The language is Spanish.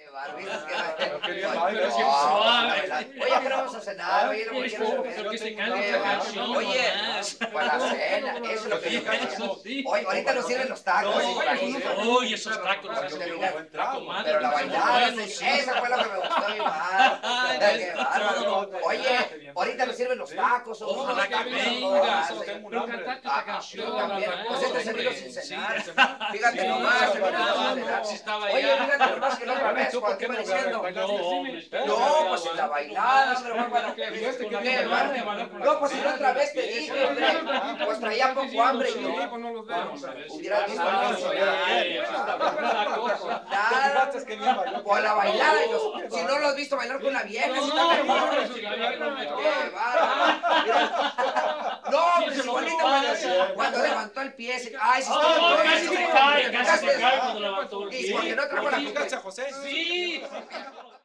bárbaro, ¿viste? Oye, ¿qué vamos a cenar? Oye, no quiero Oye, para la cena, eso es lo que yo quiero. Oye, ahorita nos sirven los tacos. Uy, esos tacos. Pero la bailada, esa fue lo que me gustó a mi madre. Qué bárbaro. Oye, ahorita nos sirven los tacos. Ojalá que venga. Pero cantaste esta canción. Pues este se vino sin cenar. Fíjate nomás, se vino sin cenar. Oye, fíjate nomás que la otra vez, cuando te iba diciendo. No, pues en la bailada, hombre, bueno, no, pues en otra vez te dije, hombre, pues traía poco hambre y no. Hubiera visto nada, por la bailada, si no lo has visto bailar con la vieja, si está mejor. No, pues igualito cuando levantó el pie, ay, si casi se cae cuando levantó el pie. Y porque no trajo la José. Sí.